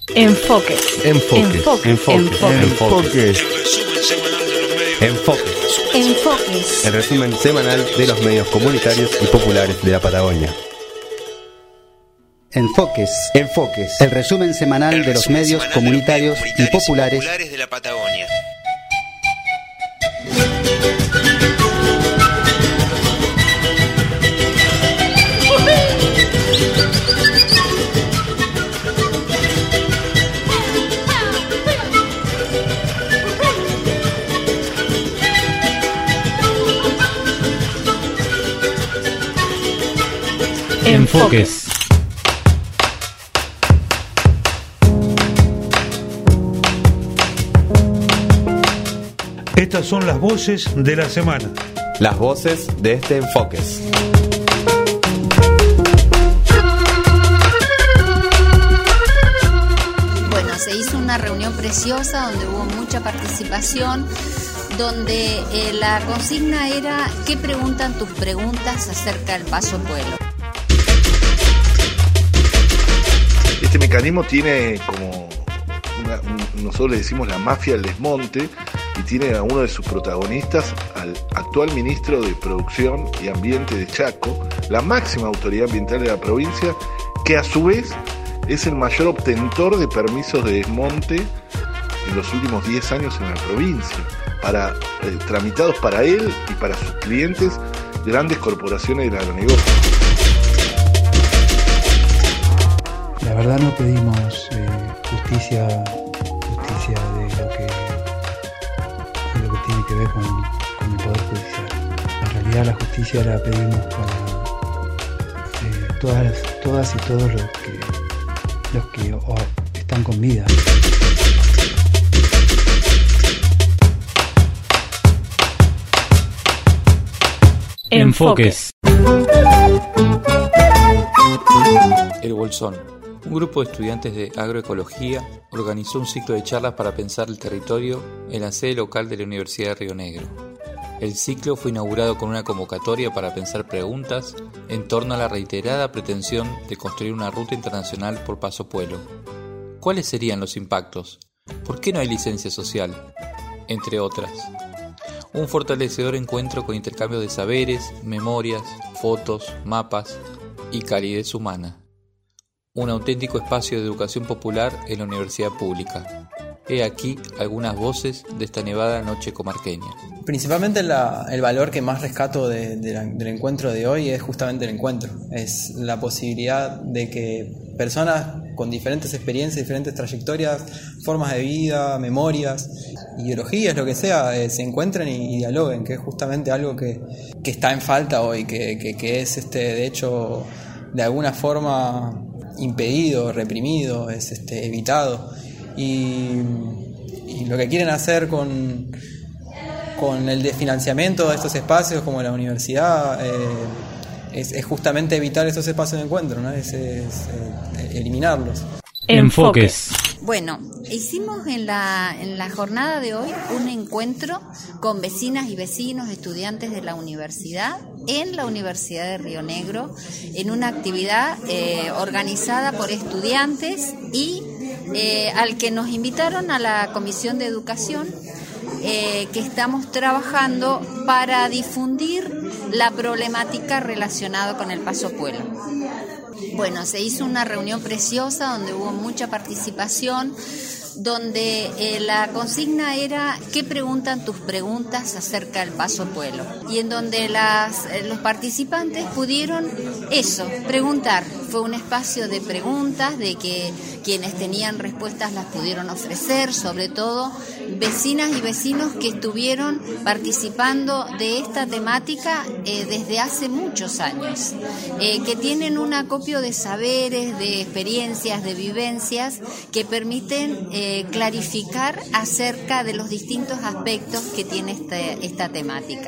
Enfoques. Enfoques. El resumen semanal de los medios comunitarios y populares de la Patagonia. Enfoques. El resumen semanal de los medios comunitarios y populares de la Patagonia. Enfoques. Estas son las voces de la semana. Las voces de este Enfoques. Bueno, se hizo una reunión preciosa donde hubo mucha participación, donde la consigna era ¿qué preguntan tus preguntas acerca del Paso Puelo? Este mecanismo tiene como nosotros le decimos la mafia del desmonte, y tiene a uno de sus protagonistas al actual ministro de Producción y Ambiente de Chaco, la máxima autoridad ambiental de la provincia, que a su vez es el mayor obtentor de permisos de desmonte en los últimos 10 años en la provincia, tramitados para él y para sus clientes, grandes corporaciones del agronegocio. La verdad no pedimos justicia de lo que tiene que ver con el Poder Judicial. En realidad la justicia la pedimos para todas y todos los que están con vida. Enfoques. El Bolsón. Un grupo de estudiantes de agroecología organizó un ciclo de charlas para pensar el territorio en la sede local de la Universidad de Río Negro. El ciclo fue inaugurado con una convocatoria para pensar preguntas en torno a la reiterada pretensión de construir una ruta internacional por Paso Puelo. ¿Cuáles serían los impactos? ¿Por qué no hay licencia social? Entre otras. Un fortalecedor encuentro con intercambio de saberes, memorias, fotos, mapas y calidez humana. Un auténtico espacio de educación popular en la universidad pública. He aquí algunas voces de esta nevada noche comarqueña. Principalmente el valor que más rescato del encuentro de hoy es justamente el encuentro. Es la posibilidad de que personas con diferentes experiencias, diferentes trayectorias, formas de vida, memorias, ideologías, lo que sea, se encuentren y dialoguen, que es justamente algo que está en falta hoy, que es de hecho de alguna forma impedido, reprimido, es evitado, y lo que quieren hacer con el desfinanciamiento de estos espacios como la universidad es justamente evitar esos espacios de encuentro, ¿no? Es eliminarlos. Enfoques. Bueno, hicimos en la jornada de hoy un encuentro con vecinas y vecinos, estudiantes de la universidad, en la Universidad de Río Negro, en una actividad organizada por estudiantes y al que nos invitaron a la Comisión de Educación, que estamos trabajando para difundir la problemática relacionada con el Paso Puelo. Bueno, se hizo una reunión preciosa donde hubo mucha participación, donde la consigna era ¿qué preguntan tus preguntas acerca del Paso Puelo? Y en donde los participantes pudieron preguntar. Fue un espacio de preguntas, de que quienes tenían respuestas las pudieron ofrecer, sobre todo vecinas y vecinos que estuvieron participando de esta temática desde hace muchos años, que tienen un acopio de saberes, de experiencias, de vivencias que permiten clarificar acerca de los distintos aspectos que tiene esta temática.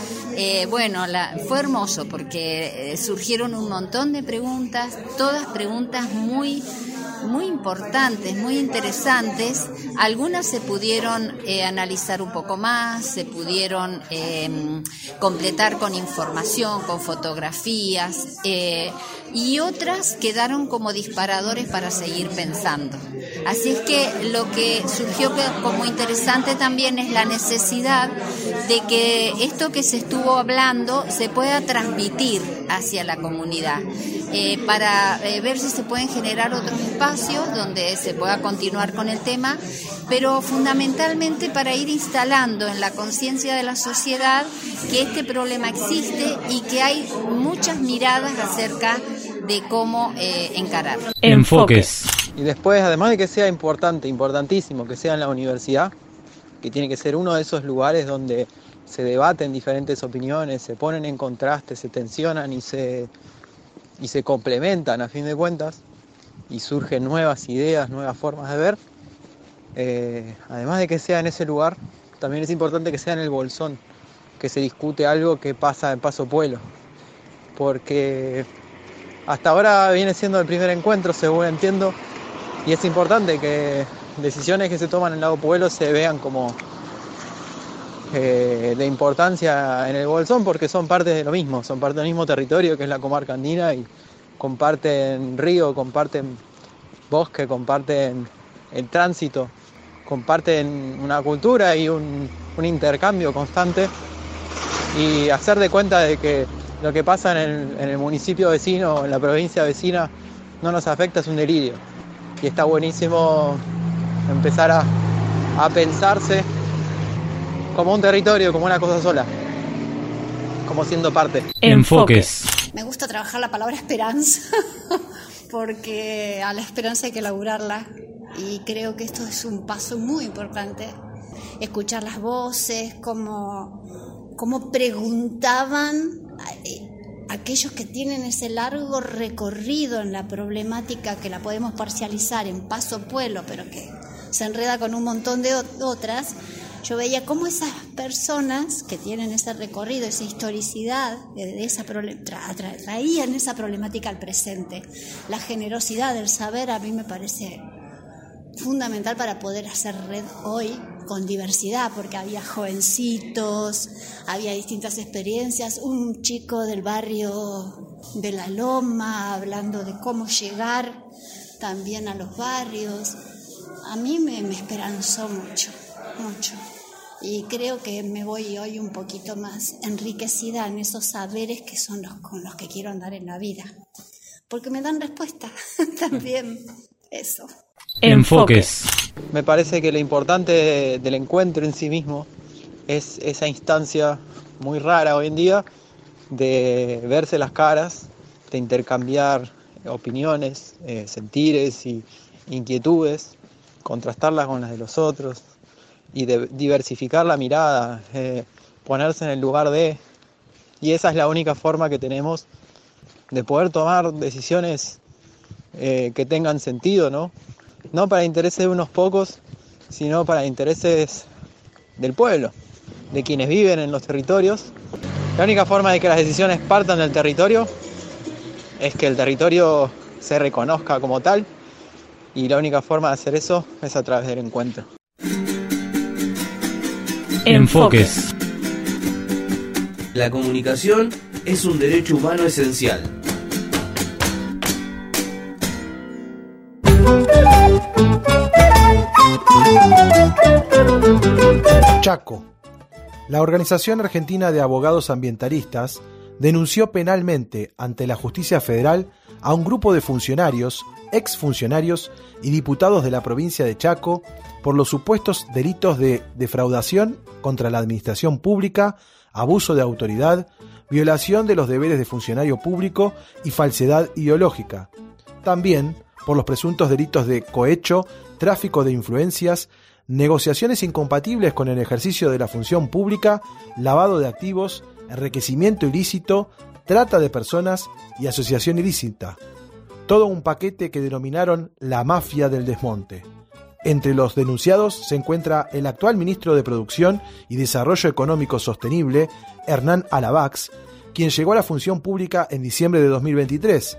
Fue hermoso porque surgieron un montón de preguntas, todas preguntas muy muy importantes, muy interesantes. Algunas se pudieron analizar un poco más, se pudieron completar con información, con fotografías, y otras quedaron como disparadores para seguir pensando. Así es que lo que surgió como interesante también es la necesidad de que esto que se estuvo hablando se pueda transmitir hacia la comunidad, para ver si se pueden generar otros espacios donde se pueda continuar con el tema, pero fundamentalmente para ir instalando en la conciencia de la sociedad que este problema existe y que hay muchas miradas acerca de cómo encararlo. Enfoques. Y después, además de que sea importantísimo que sea en la universidad, que tiene que ser uno de esos lugares donde se debaten diferentes opiniones, se ponen en contraste, se tensionan y se complementan a fin de cuentas, y surgen nuevas ideas, nuevas formas de ver. Además de que sea en ese lugar, también es importante que sea en el Bolsón, que se discute algo que pasa en Paso Pueblo, porque hasta ahora viene siendo el primer encuentro, según entiendo, y es importante que decisiones que se toman en Lago Pueblo se vean como de importancia en el Bolsón, porque son parte de lo mismo, son parte del mismo territorio que es la comarca andina, y comparten río, comparten bosque, comparten el tránsito, comparten una cultura y un intercambio constante, y hacer de cuenta de que lo que pasa en el municipio vecino o en la provincia vecina no nos afecta es un delirio, y está buenísimo empezar a pensarse como un territorio, como una cosa sola, como siendo parte. Enfoques. Me gusta trabajar la palabra esperanza, porque a la esperanza hay que laburarla, y creo que esto es un paso muy importante. Escuchar las voces, cómo preguntaban aquellos que tienen ese largo recorrido en la problemática, que la podemos parcializar en Paso Pueblo, pero que se enreda con un montón de otras. Yo veía cómo esas personas que tienen ese recorrido, esa historicidad, traían esa problemática al presente. La generosidad del saber a mí me parece fundamental para poder hacer red hoy con diversidad, porque había jovencitos, había distintas experiencias, un chico del barrio de La Loma hablando de cómo llegar también a los barrios. A mí me esperanzó mucho. Y creo que me voy hoy un poquito más enriquecida en esos saberes que son con los que quiero andar en la vida, porque me dan respuesta también eso. Enfoques. Me parece que lo importante del encuentro en sí mismo es esa instancia muy rara hoy en día de verse las caras, de intercambiar opiniones, sentires y inquietudes, contrastarlas con las de los otros, y de diversificar la mirada, ponerse en el lugar de, y esa es la única forma que tenemos de poder tomar decisiones que tengan sentido, ¿no? No para intereses de unos pocos, sino para intereses del pueblo, de quienes viven en los territorios. La única forma de que las decisiones partan del territorio es que el territorio se reconozca como tal, y la única forma de hacer eso es a través del encuentro. Enfoques. La comunicación es un derecho humano esencial. Chaco. La Organización Argentina de Abogados Ambientalistas denunció penalmente ante la Justicia Federal a un grupo de funcionarios, exfuncionarios y diputados de la provincia de Chaco por los supuestos delitos de defraudación contra la administración pública, abuso de autoridad, violación de los deberes de funcionario público y falsedad ideológica. También por los presuntos delitos de cohecho, tráfico de influencias, negociaciones incompatibles con el ejercicio de la función pública, lavado de activos, enriquecimiento ilícito, trata de personas y asociación ilícita. Todo un paquete que denominaron la mafia del desmonte. Entre los denunciados se encuentra el actual ministro de Producción y Desarrollo Económico Sostenible, Hernán Alavax, quien llegó a la función pública en diciembre de 2023,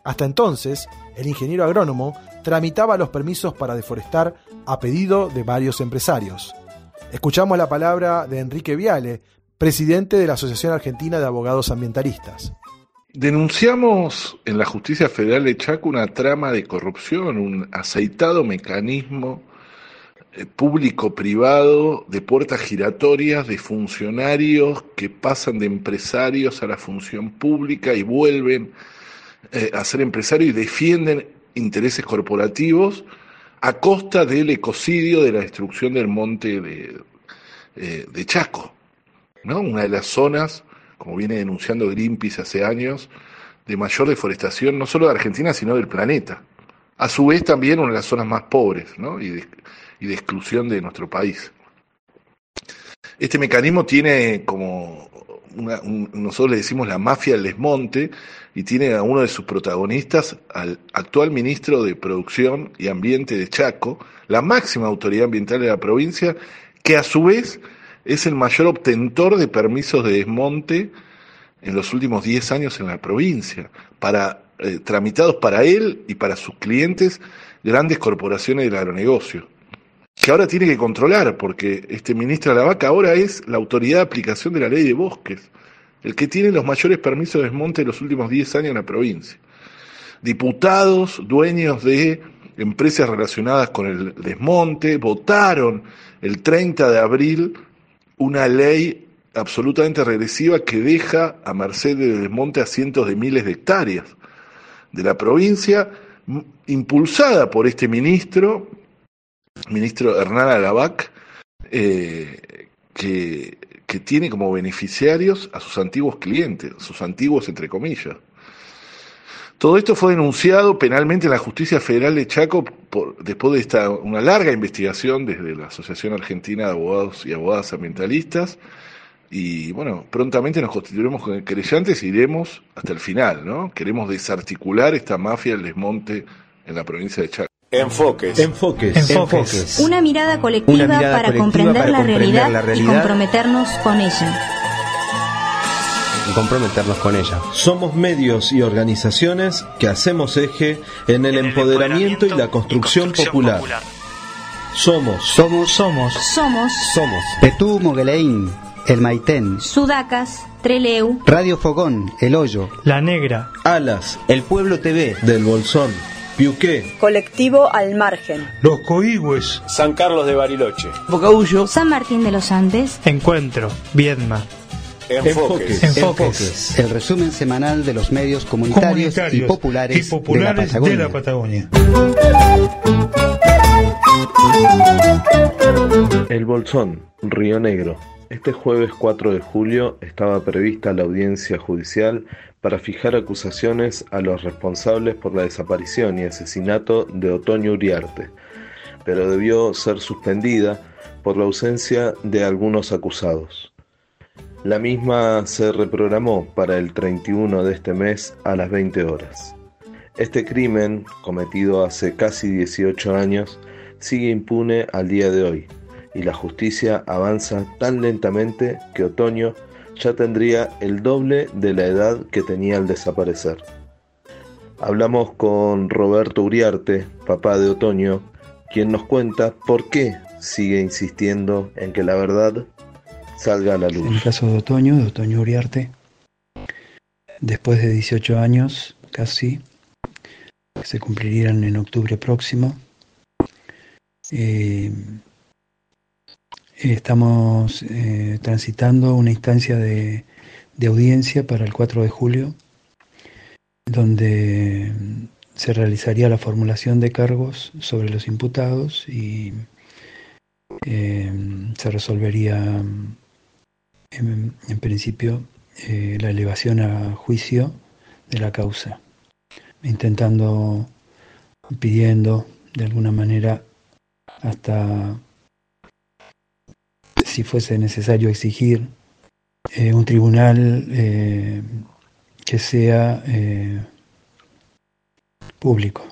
Hasta entonces, el ingeniero agrónomo tramitaba los permisos para deforestar a pedido de varios empresarios. Escuchamos la palabra de Enrique Viale, presidente de la Asociación Argentina de Abogados Ambientalistas. Denunciamos en la Justicia Federal de Chaco una trama de corrupción, un aceitado mecanismo público-privado de puertas giratorias de funcionarios que pasan de empresarios a la función pública y vuelven a ser empresarios y defienden intereses corporativos a costa del ecocidio, de la destrucción del monte de Chaco, ¿no? Una de las zonas, como viene denunciando Greenpeace hace años, de mayor deforestación no solo de Argentina, sino del planeta. A su vez también una de las zonas más pobres, ¿no? y de exclusión de nuestro país. Este mecanismo tiene como nosotros le decimos la mafia del desmonte, y tiene a uno de sus protagonistas, al actual ministro de Producción y Ambiente de Chaco, la máxima autoridad ambiental de la provincia, que a su vez es el mayor obtentor de permisos de desmonte en los últimos 10 años en la provincia, tramitados para él y para sus clientes, grandes corporaciones del agronegocio, que ahora tiene que controlar, porque este ministro de la Vaca ahora es la autoridad de aplicación de la ley de bosques, el que tiene los mayores permisos de desmonte de los últimos 10 años en la provincia. Diputados, dueños de empresas relacionadas con el desmonte, votaron el 30 de abril una ley absolutamente regresiva que deja a merced del desmonte a cientos de miles de hectáreas de la provincia, impulsada por este ministro Hernán Alavac, que tiene como beneficiarios a sus antiguos clientes, sus antiguos entre comillas. Todo esto fue denunciado penalmente en la Justicia Federal de Chaco después de una larga investigación desde la Asociación Argentina de Abogados y Abogadas Ambientalistas, y bueno, prontamente nos constituiremos con querellantes y iremos hasta el final, ¿no? Queremos desarticular esta mafia del desmonte en la provincia de Chaco. Enfoques. Una mirada colectiva para comprender la realidad y comprometernos con ella. Somos medios y organizaciones que hacemos eje en el empoderamiento y la construcción popular. Somos Petú Mogueleín, El Maitén, Sudacas, Treleu, Radio Fogón, El Hoyo, La Negra, Alas, El Pueblo TV, Del Bolsón, Piuqué, Colectivo Al Margen, Los Coigües, San Carlos de Bariloche, Bocaullo, San Martín de los Andes, Encuentro, Viedma. Enfoques. El resumen semanal de los medios comunitarios y populares de la Patagonia. El Bolsón, Río Negro. Este jueves 4 de julio estaba prevista la audiencia judicial para fijar acusaciones a los responsables por la desaparición y asesinato de Otoño Uriarte, pero debió ser suspendida por la ausencia de algunos acusados. La misma se reprogramó para el 31 de este mes a las 20 horas. Este crimen, cometido hace casi 18 años, sigue impune al día de hoy, y la justicia avanza tan lentamente que Otoño ya tendría el doble de la edad que tenía al desaparecer. Hablamos con Roberto Uriarte, papá de Otoño, quien nos cuenta por qué sigue insistiendo en que la verdad salga a la luz. En el caso de Otoño Uriarte, después de 18 años casi, que se cumplirían en octubre próximo, estamos transitando una instancia de audiencia para el 4 de julio, donde se realizaría la formulación de cargos sobre los imputados y se resolvería en principio la elevación a juicio de la causa, pidiendo de alguna manera, hasta si fuese necesario exigir un tribunal que sea público,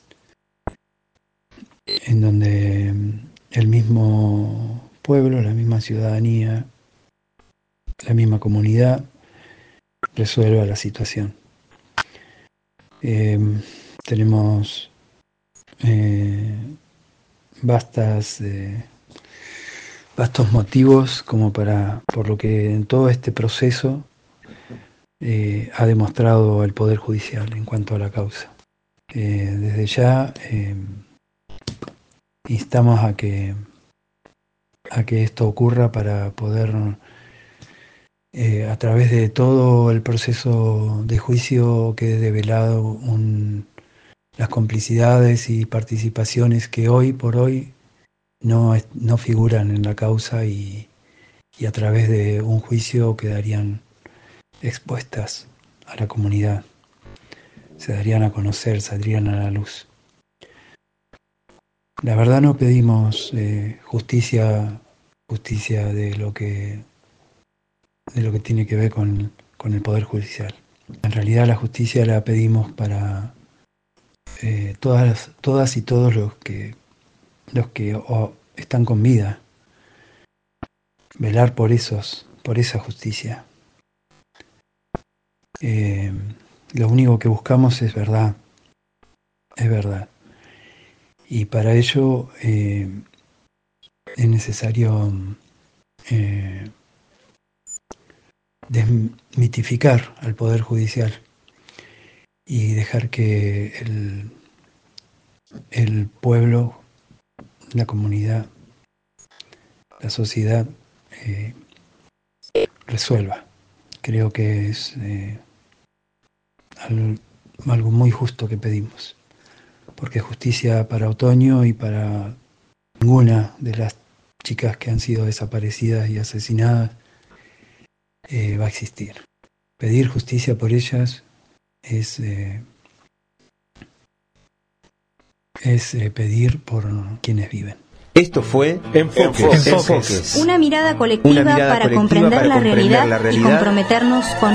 en donde el mismo pueblo, la misma ciudadanía, la misma comunidad resuelva la situación. Tenemos vastos motivos como por lo que en todo este proceso ha demostrado el Poder Judicial en cuanto a la causa. Desde ya instamos a que esto ocurra para poder, a través de todo el proceso de juicio, quede develado las complicidades y participaciones que hoy por hoy no figuran en la causa y a través de un juicio quedarían expuestas a la comunidad, se darían a conocer, saldrían a la luz. La verdad no pedimos justicia de lo que tiene que ver con el Poder Judicial. En realidad la justicia la pedimos para todas y todos los que están con vida, velar por esa justicia. Lo único que buscamos es verdad, y para ello es necesario desmitificar al Poder Judicial y dejar que el pueblo, la comunidad, la sociedad resuelva. Creo que es algo muy justo que pedimos, porque justicia para Otoño y para ninguna de las chicas que han sido desaparecidas y asesinadas va a existir. Pedir justicia por ellas es pedir por quienes viven. Esto fue Enfoques. Una mirada colectiva para comprender la realidad y comprometernos con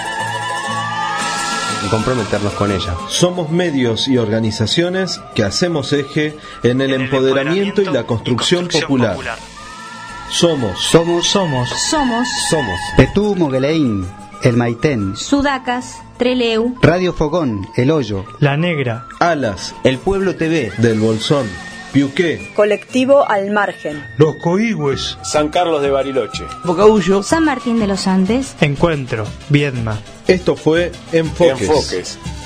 ella. Somos medios y organizaciones que hacemos eje en el empoderamiento y la construcción popular. Somos Petú Mogueleín, El Maitén, Sudacas, Treleu, Radio Fogón, El Hoyo, La Negra, Alas, El Pueblo TV, Del Bolsón, Piuqué, Colectivo Al Margen, Los Coigües, San Carlos de Bariloche, Bocaullo, San Martín de los Andes, Encuentro, Viedma. Esto fue Enfoques.